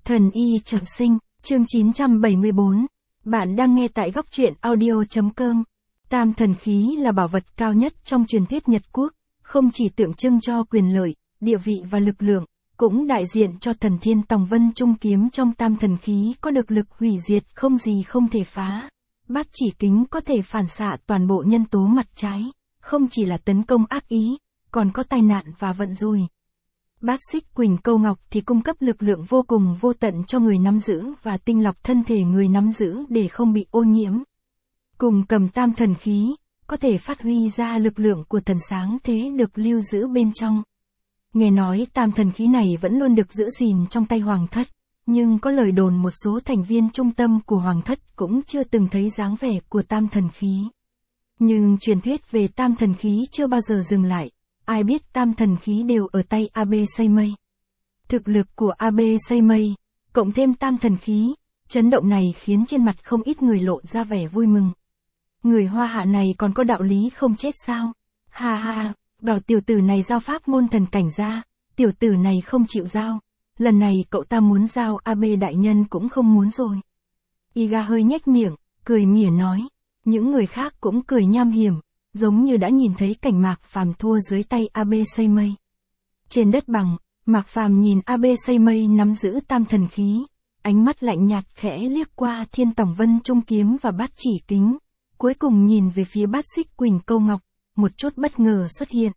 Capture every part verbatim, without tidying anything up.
Thần y trọng sinh, chương chín trăm bảy mươi bốn. Bạn đang nghe tại góc truyện audio.com. Tam thần khí là bảo vật cao nhất trong truyền thuyết Nhật Quốc, không chỉ tượng trưng cho quyền lợi, địa vị và lực lượng, cũng đại diện cho thần thiên Tòng Vân Trung kiếm trong tam thần khí có được lực hủy diệt không gì không thể phá. Bát chỉ kính có thể phản xạ toàn bộ nhân tố mặt trái, không chỉ là tấn công ác ý, còn có tai nạn và vận rủi. Bát xích quỳnh câu ngọc thì cung cấp lực lượng vô cùng vô tận cho người nắm giữ và tinh lọc thân thể người nắm giữ để không bị ô nhiễm. Cùng cầm tam thần khí, có thể phát huy ra lực lượng của thần sáng thế được lưu giữ bên trong. Nghe nói tam thần khí này vẫn luôn được giữ gìn trong tay hoàng thất, nhưng có lời đồn một số thành viên trung tâm của hoàng thất cũng chưa từng thấy dáng vẻ của tam thần khí. Nhưng truyền thuyết về tam thần khí chưa bao giờ dừng lại. Ai biết tam thần khí đều ở tay Abe Seimei. Thực lực của Abe Seimei, cộng thêm tam thần khí, chấn động này khiến trên mặt không ít người lộ ra vẻ vui mừng. Người Hoa Hạ này còn có đạo lý không chết sao? Ha ha, bảo tiểu tử này giao pháp môn thần cảnh ra, tiểu tử này không chịu giao. Lần này cậu ta muốn giao Abe đại nhân cũng không muốn rồi. Iga hơi nhếch miệng, cười mỉa nói. Những người khác cũng cười nham hiểm. Giống như đã nhìn thấy cảnh Mạc Phàm thua dưới tay Abe Seimei. Trên đất bằng, Mạc Phàm nhìn Abe Seimei nắm giữ tam thần khí, ánh mắt lạnh nhạt khẽ liếc qua Thiên Tòng Vân Trung kiếm và bát chỉ kính, cuối cùng nhìn về phía bát xích quỳnh câu ngọc, một chút bất ngờ xuất hiện.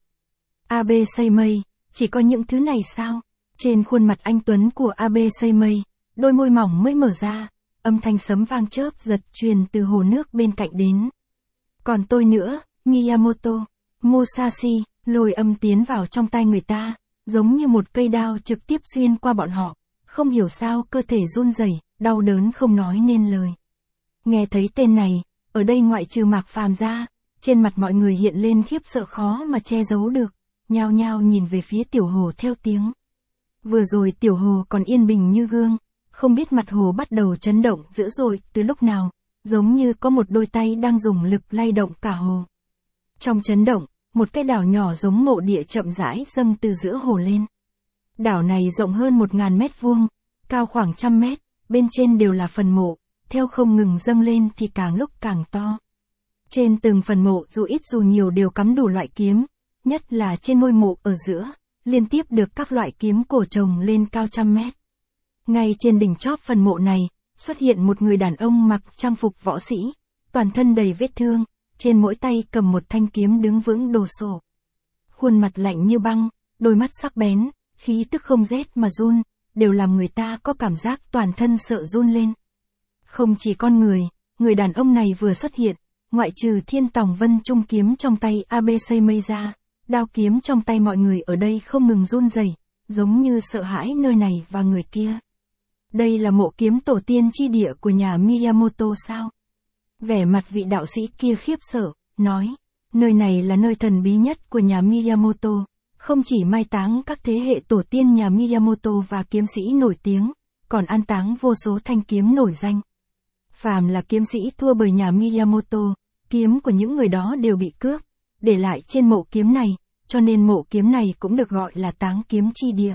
Abe Seimei, chỉ có những thứ này sao? Trên khuôn mặt anh tuấn của Abe Seimei, đôi môi mỏng mới mở ra, âm thanh sấm vang chớp giật truyền từ hồ nước bên cạnh đến. Còn tôi nữa. Miyamoto, Musashi, lôi âm tiến vào trong tay người ta, giống như một cây đao trực tiếp xuyên qua bọn họ, không hiểu sao cơ thể run rẩy, đau đớn không nói nên lời. Nghe thấy tên này, ở đây ngoại trừ Mạc Phàm ra, trên mặt mọi người hiện lên khiếp sợ khó mà che giấu được, nhao nhao nhìn về phía Tiểu Hồ theo tiếng. Vừa rồi Tiểu Hồ còn yên bình như gương, không biết mặt hồ bắt đầu chấn động dữ dội từ lúc nào, giống như có một đôi tay đang dùng lực lay động cả hồ. Trong chấn động, một cái đảo nhỏ giống mộ địa chậm rãi dâng từ giữa hồ lên. Đảo này rộng hơn một ngàn mét vuông, cao khoảng trăm mét, bên trên đều là phần mộ, theo không ngừng dâng lên thì càng lúc càng to. Trên từng phần mộ dù ít dù nhiều đều cắm đủ loại kiếm, nhất là trên ngôi mộ ở giữa, liên tiếp được các loại kiếm cổ chồng lên cao trăm mét. Ngay trên đỉnh chóp phần mộ này, xuất hiện một người đàn ông mặc trang phục võ sĩ, toàn thân đầy vết thương. Trên mỗi tay cầm một thanh kiếm đứng vững đồ sổ. Khuôn mặt lạnh như băng, đôi mắt sắc bén, khí tức không rét mà run, đều làm người ta có cảm giác toàn thân sợ run lên. Không chỉ con người, người đàn ông này vừa xuất hiện, ngoại trừ Thiên Tòng Vân Trung kiếm trong tay Abe Seimei ra, đao kiếm trong tay mọi người ở đây không ngừng run rẩy, giống như sợ hãi nơi này và người kia. Đây là mộ kiếm tổ tiên chi địa của nhà Miyamoto sao? Vẻ mặt vị đạo sĩ kia khiếp sợ, nói, nơi này là nơi thần bí nhất của nhà Miyamoto, không chỉ mai táng các thế hệ tổ tiên nhà Miyamoto và kiếm sĩ nổi tiếng, còn an táng vô số thanh kiếm nổi danh. Phàm là kiếm sĩ thua bởi nhà Miyamoto, kiếm của những người đó đều bị cướp, để lại trên mộ kiếm này, cho nên mộ kiếm này cũng được gọi là táng kiếm chi địa.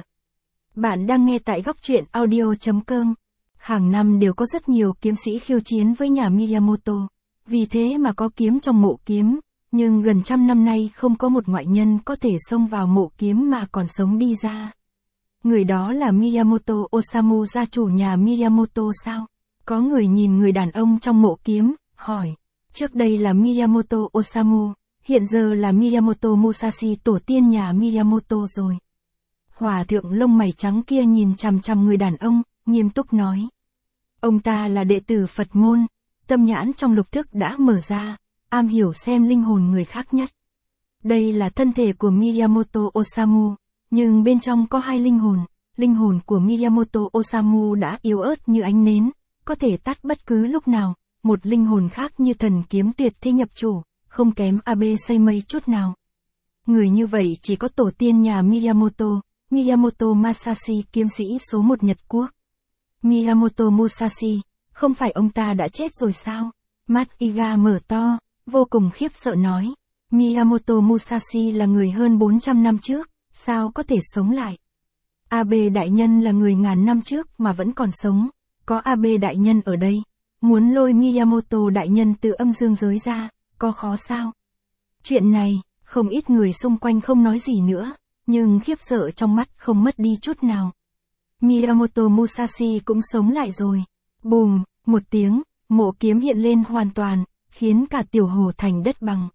Bạn đang nghe tại góc truyện audio.com. Hàng năm đều có rất nhiều kiếm sĩ khiêu chiến với nhà Miyamoto, vì thế mà có kiếm trong mộ kiếm, nhưng gần trăm năm nay không có một ngoại nhân có thể xông vào mộ kiếm mà còn sống đi ra. Người đó là Miyamoto Osamu, gia chủ nhà Miyamoto sao? Có người nhìn người đàn ông trong mộ kiếm, hỏi. Trước đây là Miyamoto Osamu, hiện giờ là Miyamoto Musashi, tổ tiên nhà Miyamoto rồi. Hòa thượng lông mày trắng kia nhìn chằm chằm người đàn ông, nghiêm túc nói. Ông ta là đệ tử Phật môn, tâm nhãn trong lục thức đã mở ra, am hiểu xem linh hồn người khác nhất. Đây là thân thể của Miyamoto Osamu, nhưng bên trong có hai linh hồn, linh hồn của Miyamoto Osamu đã yếu ớt như ánh nến, có thể tắt bất cứ lúc nào, một linh hồn khác như thần kiếm tuyệt thế nhập chủ, không kém Abe Seimei chút nào. Người như vậy chỉ có tổ tiên nhà Miyamoto, Miyamoto Masashi, kiếm sĩ số một Nhật Quốc. Miyamoto Musashi, không phải ông ta đã chết rồi sao? Mắt Iga mở to, vô cùng khiếp sợ nói. Miyamoto Musashi là người hơn bốn trăm năm trước, sao có thể sống lại? Abe đại nhân là người ngàn năm trước mà vẫn còn sống, có Abe đại nhân ở đây, muốn lôi Miyamoto đại nhân từ âm dương giới ra, có khó sao? Chuyện này, không ít người xung quanh không nói gì nữa, nhưng khiếp sợ trong mắt không mất đi chút nào. Miyamoto Musashi cũng sống lại rồi. Bùm, một tiếng, mộ kiếm hiện lên hoàn toàn, khiến cả tiểu hồ thành đất bằng.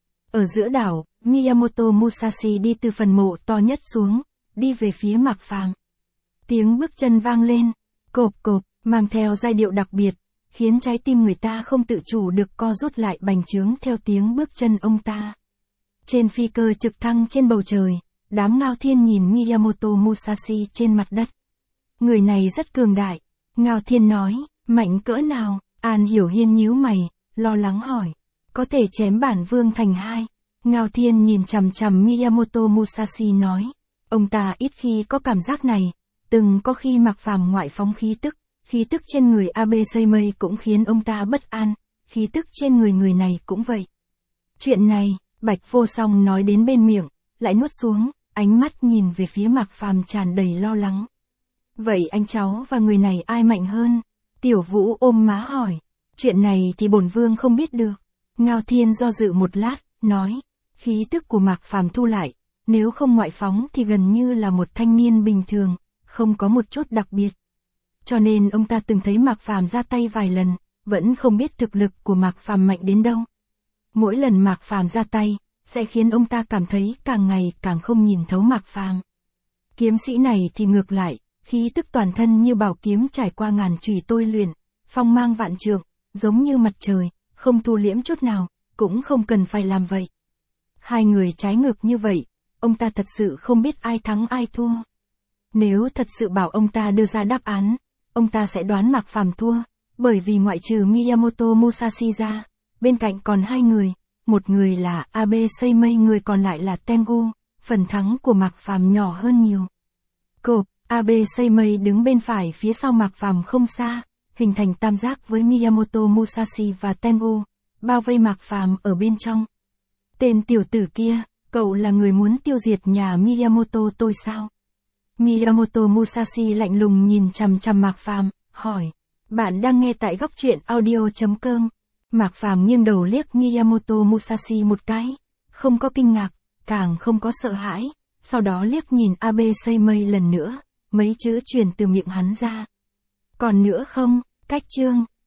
Ở giữa đảo, Miyamoto Musashi đi từ phần mộ to nhất xuống, đi về phía Mạc Phàm. Tiếng bước chân vang lên, cộp cộp, mang theo giai điệu đặc biệt, khiến trái tim người ta không tự chủ được co rút lại bành trướng theo tiếng bước chân ông ta. Trên phi cơ trực thăng trên bầu trời, đám Ngao Thiên nhìn Miyamoto Musashi trên mặt đất. Người này rất cường đại. Ngao Thiên nói, mạnh cỡ nào? An Hiểu Hiên nhíu mày, lo lắng hỏi. Có thể chém bản vương thành hai. Ngao Thiên nhìn chằm chằm Miyamoto Musashi nói. Ông ta ít khi có cảm giác này, từng có khi Mạc Phàm ngoại phóng khí tức, khí tức trên người Abe Seimei cũng khiến ông ta bất an, khí tức trên người người này cũng vậy. Chuyện này, Bạch Vô Song nói đến bên miệng, lại nuốt xuống, ánh mắt nhìn về phía Mạc Phàm tràn đầy lo lắng. Vậy anh cháu và người này ai mạnh hơn? Tiểu Vũ ôm má hỏi. Chuyện này thì bổn vương không biết được. Ngao Thiên do dự một lát, nói. Khí tức của Mạc Phàm thu lại, nếu không ngoại phóng thì gần như là một thanh niên bình thường, không có một chút đặc biệt. Cho nên ông ta từng thấy Mạc Phàm ra tay vài lần, vẫn không biết thực lực của Mạc Phàm mạnh đến đâu. Mỗi lần Mạc Phàm ra tay, sẽ khiến ông ta cảm thấy càng ngày càng không nhìn thấu Mạc Phàm. Kiếm sĩ này thì ngược lại, khí tức toàn thân như bảo kiếm trải qua ngàn chùy tôi luyện, phong mang vạn trượng, giống như mặt trời, không thu liễm chút nào, cũng không cần phải làm vậy. Hai người trái ngược như vậy, ông ta thật sự không biết ai thắng ai thua. Nếu thật sự bảo ông ta đưa ra đáp án, ông ta sẽ đoán Mạc Phàm thua, bởi vì ngoại trừ Miyamoto Musashi ra, bên cạnh còn hai người, một người là Abe Seimei, người còn lại là Tengu, phần thắng của Mạc Phàm nhỏ hơn nhiều. Cộp, Abe Seimei đứng bên phải phía sau Mạc Phàm không xa, hình thành tam giác với Miyamoto Musashi và Tengu, bao vây Mạc Phàm ở bên trong. Tên tiểu tử kia, cậu là người muốn tiêu diệt nhà Miyamoto tôi sao? Miyamoto Musashi lạnh lùng nhìn chằm chằm Mạc Phàm, hỏi. Bạn đang nghe tại góc truyện audio chấm com. Mạc Phàm nghiêng đầu liếc Miyamoto Musashi một cái, không có kinh ngạc, càng không có sợ hãi, sau đó liếc nhìn Abe Seimei lần nữa, mấy chữ truyền từ miệng hắn ra. Còn nữa không, cách chương.